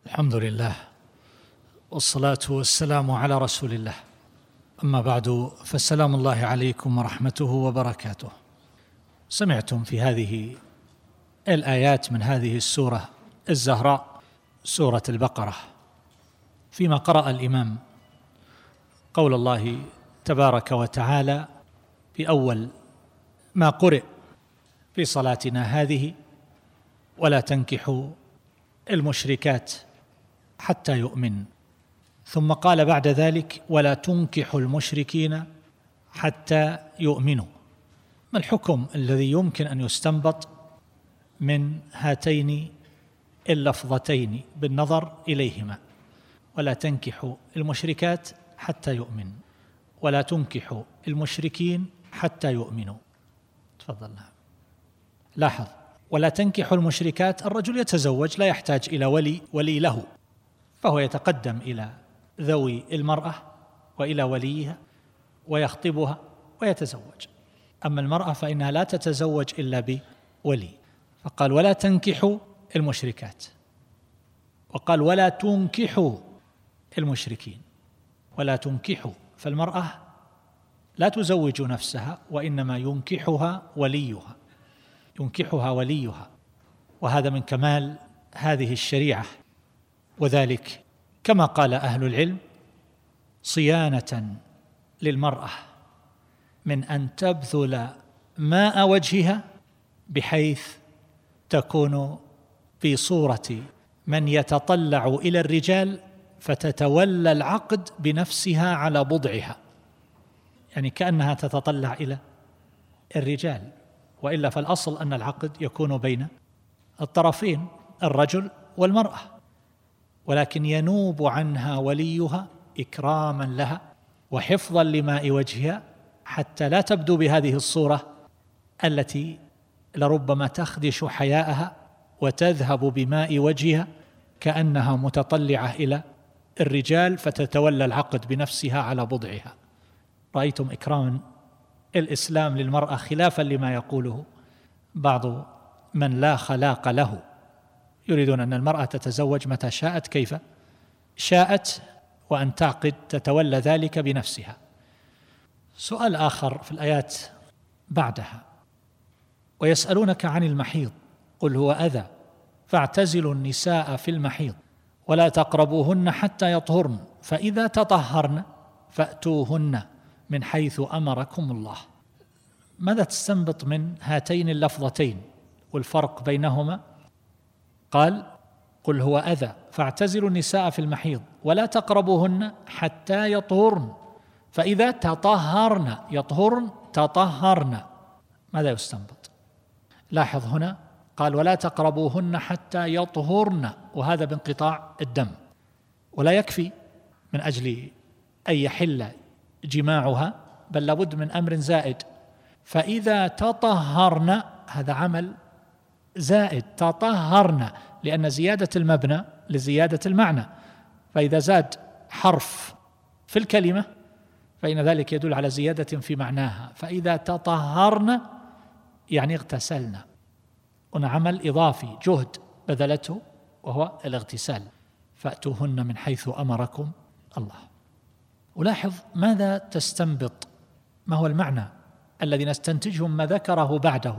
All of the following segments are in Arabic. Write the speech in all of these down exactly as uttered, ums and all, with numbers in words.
الحمد لله والصلاة والسلام على رسول الله، أما بعد، فالسلام الله عليكم ورحمته وبركاته. سمعتم في هذه الآيات من هذه السورة الزهراء، سورة البقرة، فيما قرأ الإمام قول الله تبارك وتعالى في أول ما قرئ في صلاتنا هذه: ولا تنكحوا المشركات حتى يؤمن. ثم قال بعد ذلك: ولا تنكحوا المشركين حتى يؤمنوا. ما الحكم الذي يمكن أن يستنبط من هاتين اللفظتين بالنظر إليهما؟ ولا تنكحوا المشركات حتى يؤمن، ولا تنكحوا المشركين حتى يؤمنوا. تفضل. لاحظ: ولا تنكحوا المشركات، الرجل يتزوج لا يحتاج إلى ولي ولي له، فهو يتقدم إلى ذوي المرأة وإلى وليها ويخطبها ويتزوج. أما المرأة فإنها لا تتزوج إلا بولي، فقال: ولا تنكحوا المشركات، وقال: ولا تنكحوا المشركين. ولا تنكحوا، فالمرأة لا تزوج نفسها، وإنما ينكحها وليها، ينكحها وليها، وهذا من كمال هذه الشريعة، وذلك كما قال أهل العلم: صيانة للمرأة من أن تبذل ماء وجهها بحيث تكون في صورة من يتطلع إلى الرجال فتتولى العقد بنفسها على بضعها، يعني كأنها تتطلع إلى الرجال، وإلا فالأصل أن العقد يكون بين الطرفين، الرجل والمرأة، ولكن ينوب عنها وليها إكراما لها وحفظا لماء وجهها، حتى لا تبدو بهذه الصورة التي لربما تخدش حياءها وتذهب بماء وجهها كأنها متطلعة إلى الرجال فتتولى العقد بنفسها على بضعها. رأيتم إكرام الإسلام للمرأة خلافا لما يقوله بعض من لا خلاق له، يريدون أن المرأة تتزوج متى شاءت كيف شاءت، وأن تعقد تتولى ذلك بنفسها. سؤال آخر في الآيات بعدها: ويسألونك عن المحيض قل هو أذى فاعتزلوا النساء في المحيض ولا تقربوهن حتى يطهرن فإذا تطهرن فأتوهن من حيث أمركم الله. ماذا تستنبط من هاتين اللفظتين والفرق بينهما؟ قال: قل هو أذى فاعتزلوا النساء في المحيض ولا تقربوهن حتى يطهرن فإذا تطهرن، يطهرن تطهرن. ماذا يستنبط؟ لاحظ هنا قال: ولا تقربوهن حتى يطهرن، وهذا بانقطاع الدم، ولا يكفي من أجل أن يحل جماعها، بل لابد من أمر زائد. فإذا تطهرن، هذا عمل زائد، تطهرن، لأن زيادة المبنى لزيادة المعنى، فإذا زاد حرف في الكلمة فإن ذلك يدل على زيادة في معناها. فإذا تطهرن يعني اغتسلن، هنا عمل إضافي، جهد بذلته وهو الاغتسال. فأتوهن من حيث أمركم الله. ولاحظ ماذا تستنبط، ما هو المعنى الذي نستنتجه ما ذكره بعده: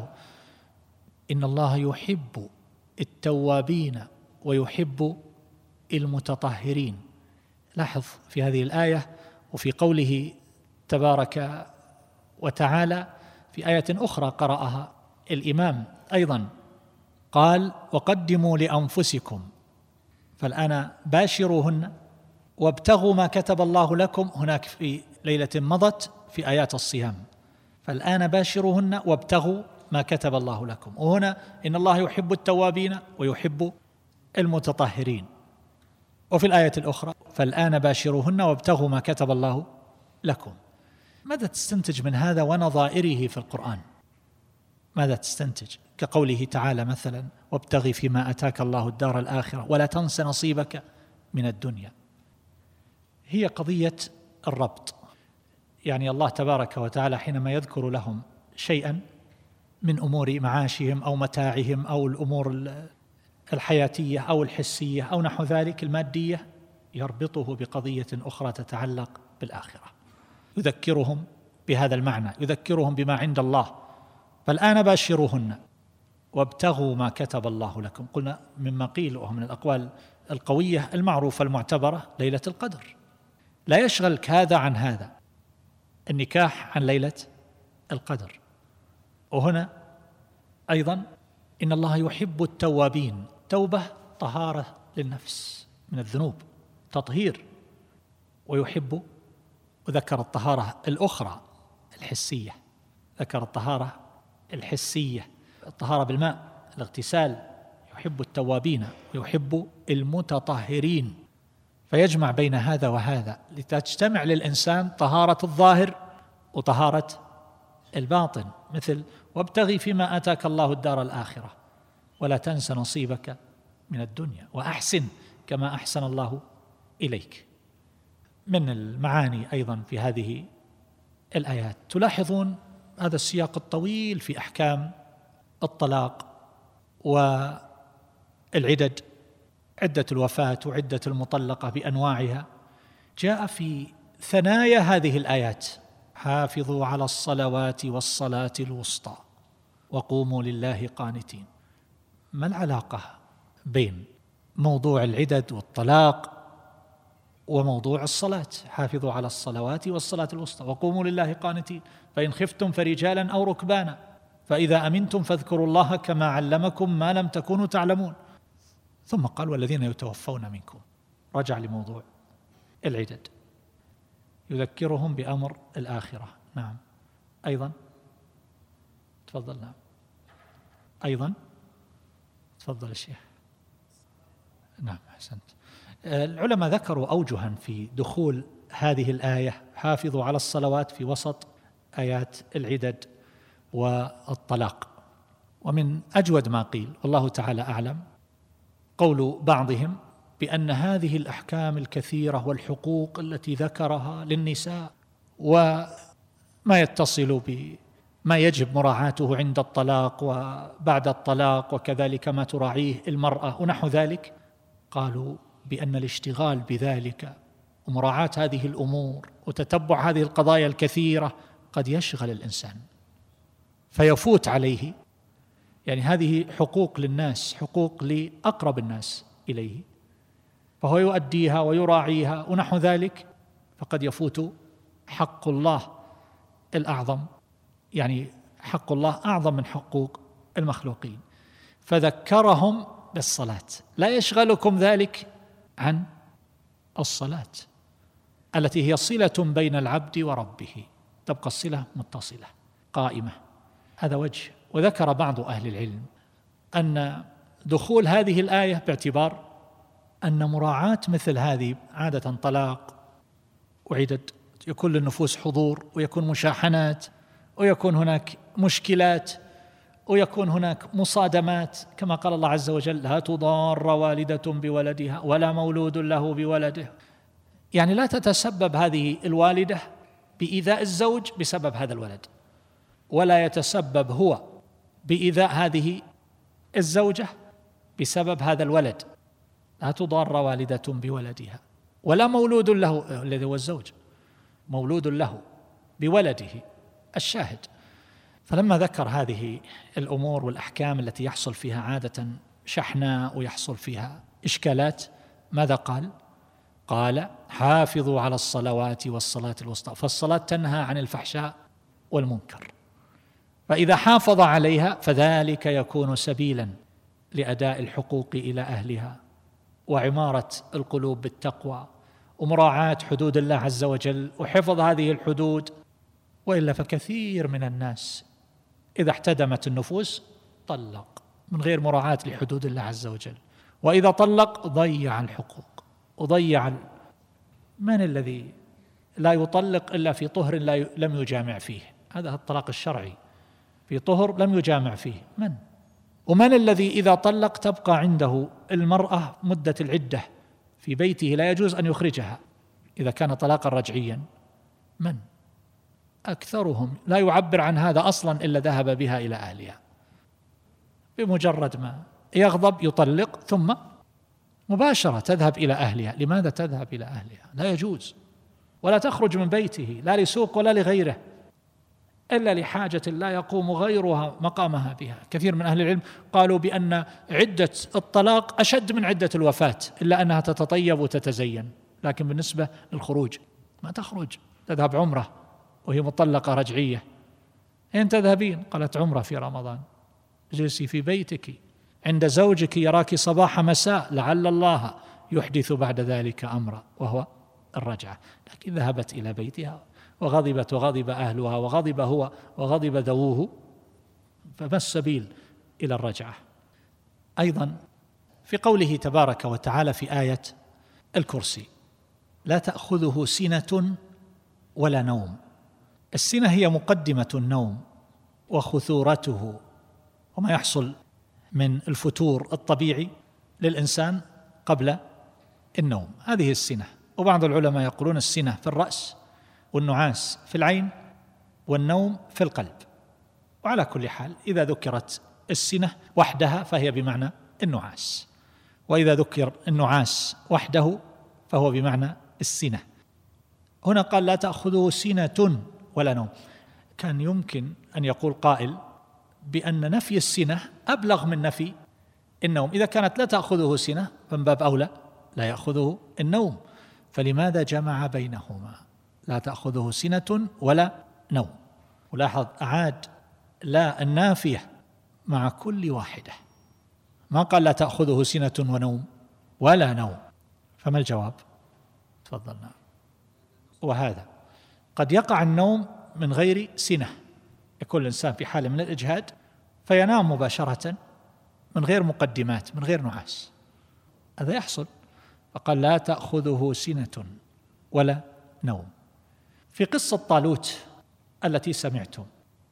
إن الله يحب التوابين ويحب المتطهرين. لاحظ في هذه الآية وفي قوله تبارك وتعالى في آية أخرى قرأها الإمام أيضا، قال: وقدموا لأنفسكم، فالآن باشروهن وابتغوا ما كتب الله لكم، هناك في ليلة مضت في آيات الصيام، فالآن باشروهن وابتغوا ما كتب الله لكم، وهنا إن الله يحب التوابين ويحب المتطهرين. وفي الآية الأخرى: فالآن باشروهن وابتغوا ما كتب الله لكم. ماذا تستنتج من هذا ونظائره في القرآن؟ ماذا تستنتج؟ كقوله تعالى مثلا: وابتغي فيما أتاك الله الدار الآخرة ولا تنس نصيبك من الدنيا. هي قضية الربط، يعني الله تبارك وتعالى حينما يذكر لهم شيئا من أمور معاشهم أو متاعهم أو الأمور الحياتية أو الحسية أو نحو ذلك المادية، يربطه بقضية أخرى تتعلق بالآخرة، يذكرهم بهذا المعنى، يذكرهم بما عند الله. فالآن باشروهن وابتغوا ما كتب الله لكم. قلنا مما قيل وهو من الأقوال القوية المعروفة المعتبرة ليلة القدر، لا يشغلك هذا عن هذا، النكاح عن ليلة القدر. وهنا أيضا إن الله يحب التوابين، توبة طهارة للنفس من الذنوب، تطهير، ويحب، وذكر الطهارة الأخرى الحسية، ذكر الطهارة الحسية، الطهارة بالماء، الاغتسال، يحب التوابين ويحب المتطهرين، فيجمع بين هذا وهذا لتجتمع للإنسان طهارة الظاهر وطهارة الباطن، مثل وابتغي فيما آتاك الله الدار الآخرة ولا تنس نصيبك من الدنيا وأحسن كما أحسن الله إليك. من المعاني أيضا في هذه الآيات تلاحظون هذا السياق الطويل في أحكام الطلاق والعدد، عدة الوفاة وعدة المطلقة بأنواعها، جاء في ثنايا هذه الآيات: حافظوا على الصلوات والصلاة الوسطى وقوموا لله قانتين. ما العلاقة بين موضوع العدد والطلاق وموضوع الصلاة؟ حافظوا على الصلوات والصلاة الوسطى وقوموا لله قانتين، فإن خفتم فرجالا أو ركبانا فإذا أمنتم فاذكروا الله كما علمكم ما لم تكونوا تعلمون. ثم قال والذين يتوفون منكم، رجع لموضوع العدد، يذكرهم بأمر الآخرة. نعم أيضا تفضل. نعم أيضا تفضل الشيخ. نعم أحسنت. العلماء ذكروا أوجها في دخول هذه الآية حافظوا على الصلوات في وسط آيات العدد والطلاق، ومن أجود ما قيل والله تعالى أعلم قول بعضهم بأن هذه الأحكام الكثيرة والحقوق التي ذكرها للنساء وما يتصل بما يجب مراعاته عند الطلاق وبعد الطلاق وكذلك ما تراعيه المرأة ونحو ذلك، قالوا بأن الاشتغال بذلك ومراعاة هذه الأمور وتتبع هذه القضايا الكثيرة قد يشغل الإنسان فيفوت عليه، يعني هذه حقوق للناس، حقوق لأقرب الناس إليه، فهو يؤديها ويراعيها ونحو ذلك، فقد يفوت حق الله الأعظم، يعني حق الله أعظم من حقوق المخلوقين. فذكرهم بالصلاة، لا يشغلكم ذلك عن الصلاة التي هي صلة بين العبد وربه، تبقى الصلة متصلة قائمة. هذا وجه. وذكر بعض أهل العلم أن دخول هذه الآية باعتبار أن مراعاة مثل هذه عادة طلاق وعدد يكون للنفوس حضور، ويكون مشاحنات، ويكون هناك مشكلات، ويكون هناك مصادمات، كما قال الله عز وجل: لا تضار والدة بولدها ولا مولود له بولده، يعني لا تتسبب هذه الوالدة بإيذاء الزوج بسبب هذا الولد، ولا يتسبب هو بإيذاء هذه الزوجة بسبب هذا الولد. لا تضار والدة بولدها ولا مولود له، الذي هو الزوج، مولود له بولده الشاهد. فلما ذكر هذه الأمور والأحكام التي يحصل فيها عادة شحناء ويحصل فيها إشكالات، ماذا قال؟ قال: حافظوا على الصلوات والصلاة الوسطى. فالصلاة تنهى عن الفحشاء والمنكر، فإذا حافظ عليها فذلك يكون سبيلا لأداء الحقوق إلى أهلها وعمارة القلوب بالتقوى ومراعاة حدود الله عز وجل وحفظ هذه الحدود. وإلا فكثير من الناس إذا احتدمت النفوس طلق من غير مراعاة لحدود الله عز وجل، وإذا طلق ضيع الحقوق وضيع. من الذي لا يطلق إلا في طهر لم يجامع فيه؟ هذا الطلاق الشرعي، في طهر لم يجامع فيه. من؟ ومن الذي إذا طلق تبقى عنده المرأة مدة العدة في بيته لا يجوز أن يخرجها إذا كان طلاقا رجعيا؟ من؟ أكثرهم لا يعبر عن هذا أصلا إلا ذهب بها إلى أهلها بمجرد ما يغضب يطلق ثم مباشرة تذهب إلى أهلها. لماذا تذهب إلى أهلها؟ لا يجوز، ولا تخرج من بيته لا لسوق ولا لغيره إلا لحاجة لا يقوم غيرها مقامها بها. كثير من أهل العلم قالوا بأن عدة الطلاق أشد من عدة الوفاة، إلا أنها تتطيب وتتزين، لكن بالنسبة للخروج ما تخرج، تذهب عمرة وهي مطلقة رجعية. أين تذهبين؟ قالت عمرة في رمضان. اجلسي في بيتك عند زوجك يراك صباح مساء، لعل الله يحدث بعد ذلك أمرا، وهو الرجعة. لكن ذهبت إلى بيتها وغضبت وغضب أهلها وغضب هو وغضب ذووه، فما السبيل إلى الرجعة؟ أيضا في قوله تبارك وتعالى في آية الكرسي: لا تأخذه سنة ولا نوم. السنة هي مقدمة النوم وخثورته وما يحصل من الفتور الطبيعي للإنسان قبل النوم، هذه السنة. وبعض العلماء يقولون السنة في الرأس، والنعاس في العين، والنوم في القلب. وعلى كل حال إذا ذكرت السنة وحدها فهي بمعنى النعاس، وإذا ذكر النعاس وحده فهو بمعنى السنة. هنا قال لا تأخذه سنة ولا نوم. كان يمكن أن يقول قائل بأن نفي السنة أبلغ من نفي النوم. إذا كانت لا تأخذه سنة فمن باب أولى لا يأخذه النوم، فلماذا جمع بينهما؟ لا تأخذه سنة ولا نوم. ولاحظ أعاد لا النافية مع كل واحدة، ما قال لا تأخذه سنة ونوم ولا نوم. فما الجواب؟ تفضلنا. وهذا قد يقع النوم من غير سنة، يكون الإنسان في حالة من الإجهاد فينام مباشرة من غير مقدمات، من غير نعاس، هذا يحصل. فقال لا تأخذه سنة ولا نوم. في قصة طالوت التي سمعتم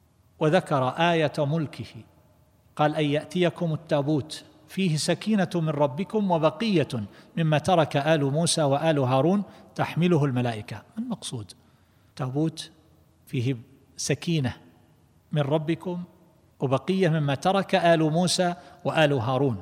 وذكر آية ملكه، قال أن يأتيكم التابوت فيه سكينة من ربكم وبقية مما ترك آل موسى وآل هارون تحمله الملائكة. ما المقصود؟ تابوت فيه سكينة من ربكم وبقية مما ترك آل موسى وآل هارون.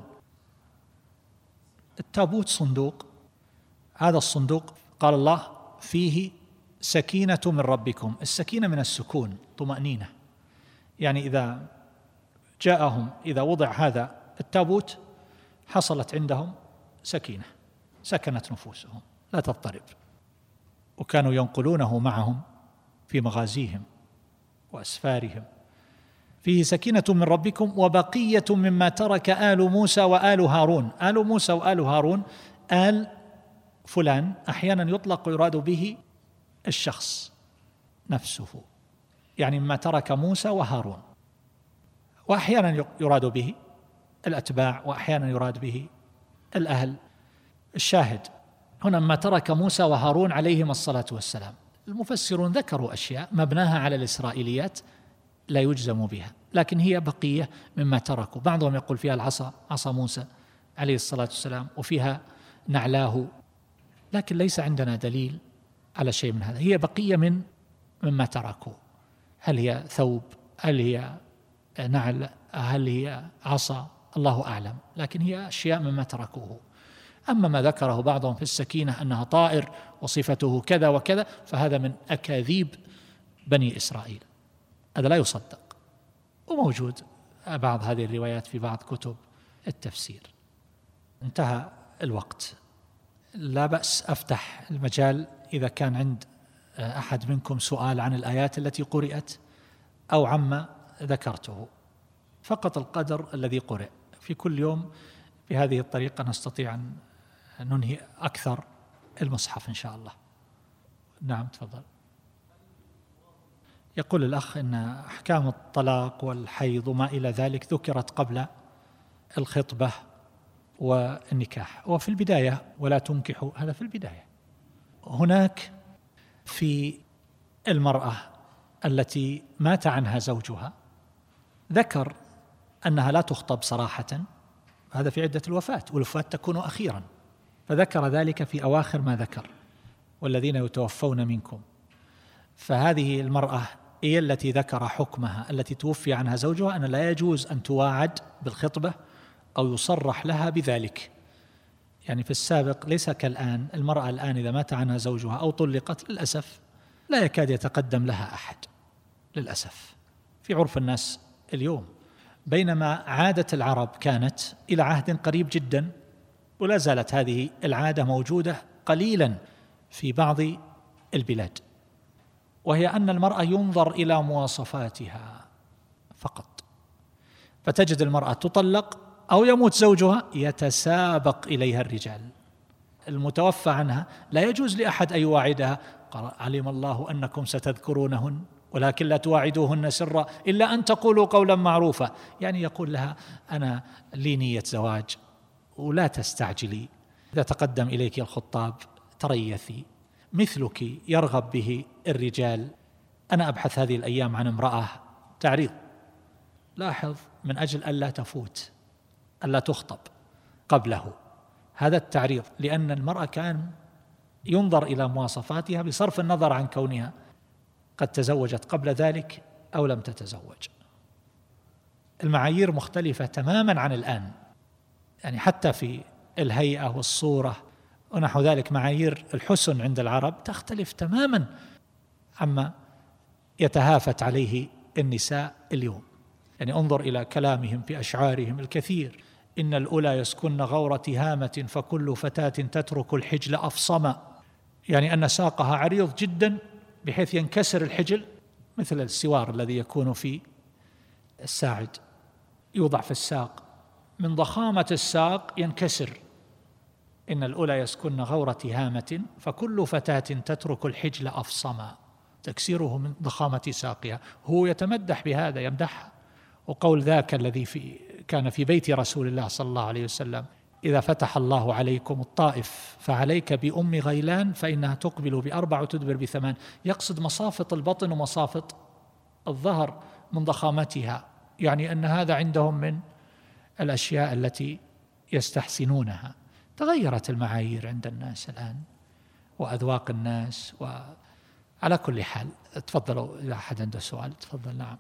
التابوت صندوق، هذا الصندوق قال الله فيه سكينة من ربكم. السكينة من السكون، طمأنينة، يعني إذا جاءهم إذا وضع هذا التابوت حصلت عندهم سكينة، سكنت نفوسهم لا تضطرب. وكانوا ينقلونه معهم في مغازيهم وأسفارهم. فيه سكينة من ربكم وبقية مما ترك آل موسى وآل هارون. آل موسى وآل هارون، آل فلان أحيانا يطلق ويراد به الشخص نفسه، يعني مما ترك موسى وهارون، وأحيانا يراد به الأتباع، وأحيانا يراد به الأهل. الشاهد هنا ما ترك موسى وهارون عليهما الصلاة والسلام. المفسرون ذكروا أشياء مبناها على الإسرائيليات لا يجزم بها، لكن هي بقية مما تركوا. بعضهم يقول فيها العصا، عصا موسى عليه الصلاة والسلام، وفيها نعلاه، لكن ليس عندنا دليل على شيء من هذا. هي بقية من مما تركوا، هل هي ثوب، هل هي نعل، هل هي عصا، الله أعلم، لكن هي أشياء مما تركوه. أما ما ذكره بعضهم في السكينة أنها طائر وصفته كذا وكذا، فهذا من أكاذيب بني إسرائيل، هذا لا يصدق، وموجود بعض هذه الروايات في بعض كتب التفسير. انتهى الوقت، لا بأس أفتح المجال إذا كان عند أحد منكم سؤال عن الآيات التي قرأت أو عما ذكرته، فقط القدر الذي قرأ في كل يوم. بهذه الطريقة نستطيع أن ننهي أكثر المصحف إن شاء الله. نعم تفضل. يقول الأخ إن أحكام الطلاق والحيض وما إلى ذلك ذكرت قبل الخطبة والنكاح، وفي البداية ولا تنكحوا، هذا في البداية. هناك في المرأة التي مات عنها زوجها ذكر أنها لا تخطب صراحة، هذا في عدة الوفاة، والوفاة تكون أخيرا، فذكر ذلك في أواخر ما ذكر والذين يتوفون منكم. فهذه المرأة هي التي ذكر حكمها التي توفي عنها زوجها أن لا يجوز أن تواعد بالخطبة أو يصرح لها بذلك. يعني في السابق ليس كالآن، المرأة الآن إذا مات عنها زوجها أو طلقت للأسف لا يكاد يتقدم لها أحد، للأسف في عرف الناس اليوم، بينما عادة العرب كانت إلى عهد قريب جدا، ولا زالت هذه العادة موجودة قليلا في بعض البلاد، وهي أن المرأة ينظر إلى مواصفاتها فقط، فتجد المرأة تطلق أو يموت زوجها يتسابق إليها الرجال. المتوفى عنها لا يجوز لأحد أن يواعدها، قال علم الله أنكم ستذكرونهن ولكن لا تواعدوهن سرا إلا أن تقولوا قولا معروفا. يعني يقول لها أنا لي نية زواج ولا تستعجلي، إذا تقدم إليك الخطاب تريثي، مثلك يرغب به الرجال، أنا أبحث هذه الأيام عن امرأة تعريض، لاحظ من أجل ألا تفوت، ألا تخطب قبله، هذا التعريض، لأن المرأة كان ينظر إلى مواصفاتها بصرف النظر عن كونها قد تزوجت قبل ذلك أو لم تتزوج. المعايير مختلفة تماما عن الآن، يعني حتى في الهيئة والصورة ونحو ذلك، معايير الحسن عند العرب تختلف تماما عما يتهافت عليه النساء اليوم. يعني انظر إلى كلامهم في أشعارهم الكثير، إن الأولى يسكن غور تهامة فكل فتاة تترك الحجل أفصما، يعني أن ساقها عريض جدا بحيث ينكسر الحجل، مثل السوار الذي يكون في الساعد يوضع في الساق، من ضخامة الساق ينكسر. إن الأولى يسكن غور تهامة فكل فتاة تترك الحجل أفصما، تكسيره من ضخامة ساقها، هو يتمدح بهذا يمدحها. وقول ذاك الذي في كان في بيت رسول الله صلى الله عليه وسلم، إذا فتح الله عليكم الطائف فعليك بأم غيلان فإنها تقبل بأربع وتدبر بثمان، يقصد مصافط البطن ومصافط الظهر من ضخامتها، يعني أن هذا عندهم من الأشياء التي يستحسنونها. تغيرت المعايير عند الناس الآن وأذواق الناس، وعلى كل حال تفضلوا إذا أحد عنده سؤال تفضل. نعم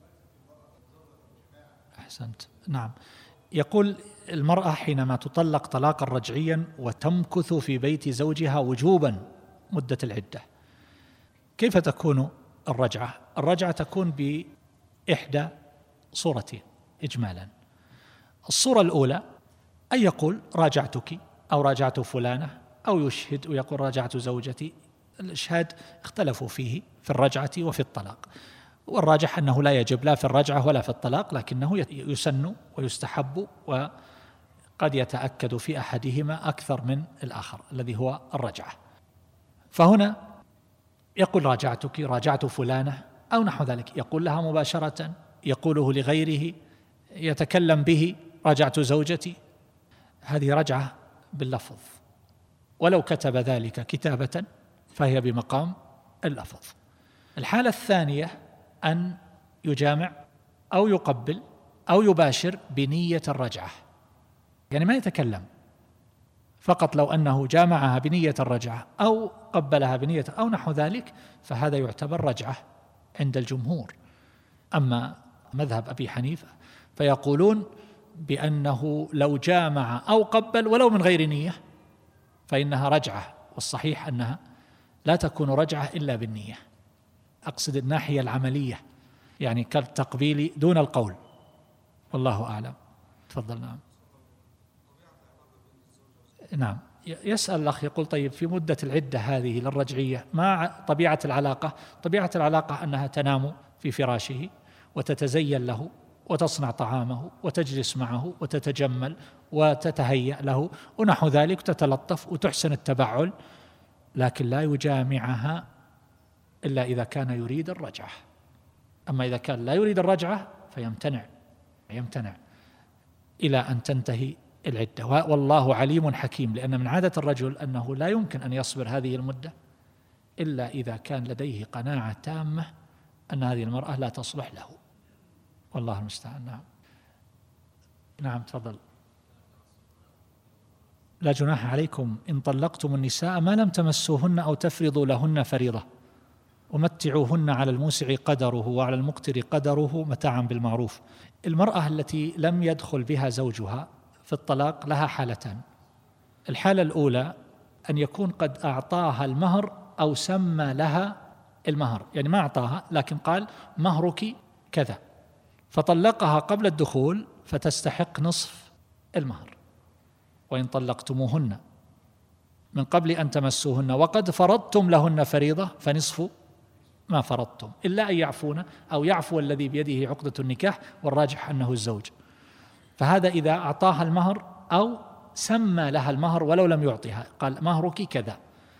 أحسنت. نعم، يقول المرأة حينما تطلق طلاقا رجعيا وتمكث في بيت زوجها وجوبا مدة العدة، كيف تكون الرجعة؟ الرجعة تكون بإحدى صورتين إجمالا. الصورة الأولى أن يقول راجعتك أو راجعت فلانة، أو يشهد ويقول راجعت زوجتي. الإشهاد اختلفوا فيه في الرجعة وفي الطلاق، والراجح أنه لا يجب لا في الرجعة ولا في الطلاق، لكنه يسن ويستحب، وقد يتأكد في أحدهما أكثر من الآخر الذي هو الرجعة. فهنا يقول راجعتك، راجعت فلانة أو نحو ذلك، يقول لها مباشرة، يقوله لغيره، يتكلم به راجعت زوجتي، هذه رجعة باللفظ، ولو كتب ذلك كتابة فهي بمقام اللفظ. الحالة الثانية أن يجامع أو يقبل أو يباشر بنية الرجعة، يعني ما يتكلم، فقط لو أنه جامعها بنية الرجعة أو قبلها بنية أو نحو ذلك فهذا يعتبر رجعة عند الجمهور. أما مذهب أبي حنيفة فيقولون بأنه لو جامع أو قبل ولو من غير نية فإنها رجعة، والصحيح أنها لا تكون رجعة إلا بالنية، أقصد الناحية العملية، يعني كالتقبيل دون القول، والله أعلم. تفضل. نعم نعم يسأل الأخ يقول طيب في مدة العدة هذه للرجعية ما طبيعة العلاقة؟ طبيعة العلاقة أنها تنام في فراشه وتتزين له وتصنع طعامه وتجلس معه وتتجمل وتتهيأ له ونحو ذلك، تتلطف وتحسن التبعل، لكن لا يجامعها إلا إذا كان يريد الرجعة. أما إذا كان لا يريد الرجعة فيمتنع يمتنع إلى أن تنتهي العدة. والله عليم حكيم، لأن من عادة الرجل أنه لا يمكن أن يصبر هذه المدة إلا إذا كان لديه قناعة تامة أن هذه المرأة لا تصلح له، والله المستعان. نعم نعم تفضل. لا جناح عليكم إن طلقتم النساء ما لم تمسوهن أو تفرضوا لهن فريضة ومتعوهن على الموسع قدره وعلى المقتر قدره متاعا بالمعروف. المرأة التي لم يدخل بها زوجها في الطلاق لها حالتان. الحالة الأولى أن يكون قد أعطاها المهر أو سمى لها المهر، يعني ما أعطاها لكن قال مهرك كذا، فطلقها قبل الدخول فتستحق نصف المهر. وإن طلقتموهن من قبل أن تمسوهن وقد فرضتم لهن فريضة فنصف ما فرضتم، إلا أن يعفون أو يعفو الذي بيده عقدة النكاح، والراجح أنه الزوج. فهذا إذا أعطاها المهر أو سمى لها المهر ولو لم يعطيها، قال مهرك كذا،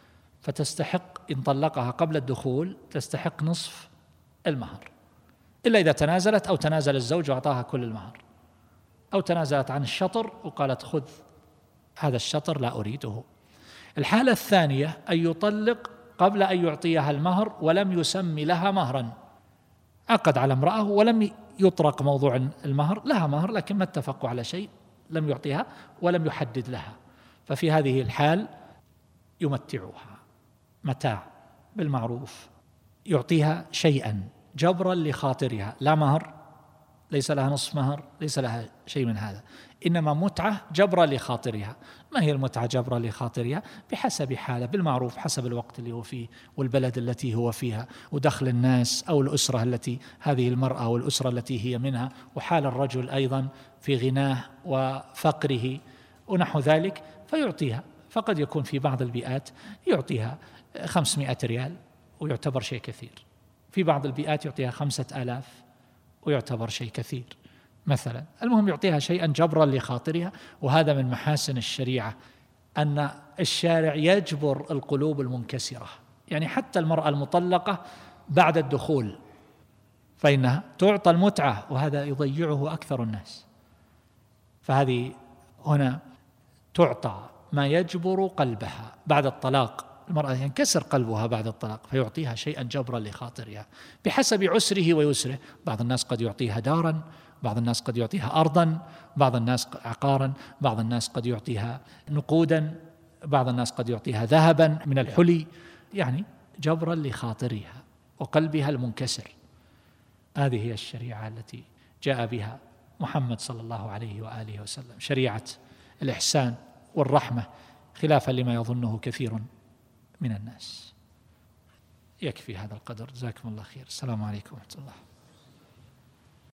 فتستحق إن طلقها قبل الدخول تستحق نصف المهر، إلا إذا تنازلت أو تنازل الزوج وأعطاها كل المهر، أو تنازلت عن الشطر وقالت خذ هذا الشطر لا أريده. الحالة الثانية أن يطلق قبل أن يعطيها المهر ولم يسمي لها مهرا، عقد على امرأة ولم يطرق موضوع المهر، لها مهر لكن ما اتفقوا على شيء، لم يعطيها ولم يحدد لها، ففي هذه الحال يمتعها متاع بالمعروف، يعطيها شيئا جبرا لخاطرها، لا مهر، ليس لها نصف مهر، ليس لها شيء من هذا، إنما متعة جبرا لخاطرها. ما هي المتعة جبرا لخاطرها؟ بحسب حاله بالمعروف، حسب الوقت اللي هو فيه والبلد التي هو فيها ودخل الناس أو الأسرة التي هذه المرأة والأسرة التي هي منها، وحال الرجل أيضا في غناه وفقره ونحو ذلك، فيعطيها. فقد يكون في بعض البيئات يعطيها خمسمائة ريال ويعتبر شيء كثير، في بعض البيئات يعطيها خمسة آلاف ويعتبر شيء كثير مثلا. المهم يعطيها شيئا جبرا لخاطرها. وهذا من محاسن الشريعة أن الشارع يجبر القلوب المنكسرة، يعني حتى المرأة المطلقة بعد الدخول فإنها تعطى المتعة، وهذا يضيعه أكثر الناس. فهذه هنا تعطى ما يجبر قلبها بعد الطلاق. المرأة ينكسر قلبها بعد الطلاق فيعطيها شيئا جبرا لخاطرها بحسب عسره ويسره. بعض الناس قد يعطيها دارا، بعض الناس قد يعطيها أرضا، بعض الناس عقارا، بعض الناس قد يعطيها نقودا، بعض الناس قد يعطيها ذهبا من الحلي، يعني جبرا لخاطرها وقلبها المنكسر. هذه هي الشريعة التي جاء بها محمد صلى الله عليه وآله وسلم، شريعة الإحسان والرحمة، خلافا لما يظنه كثير من الناس. يكفي هذا القدر، جزاكم الله خير. السلام عليكم ورحمة الله.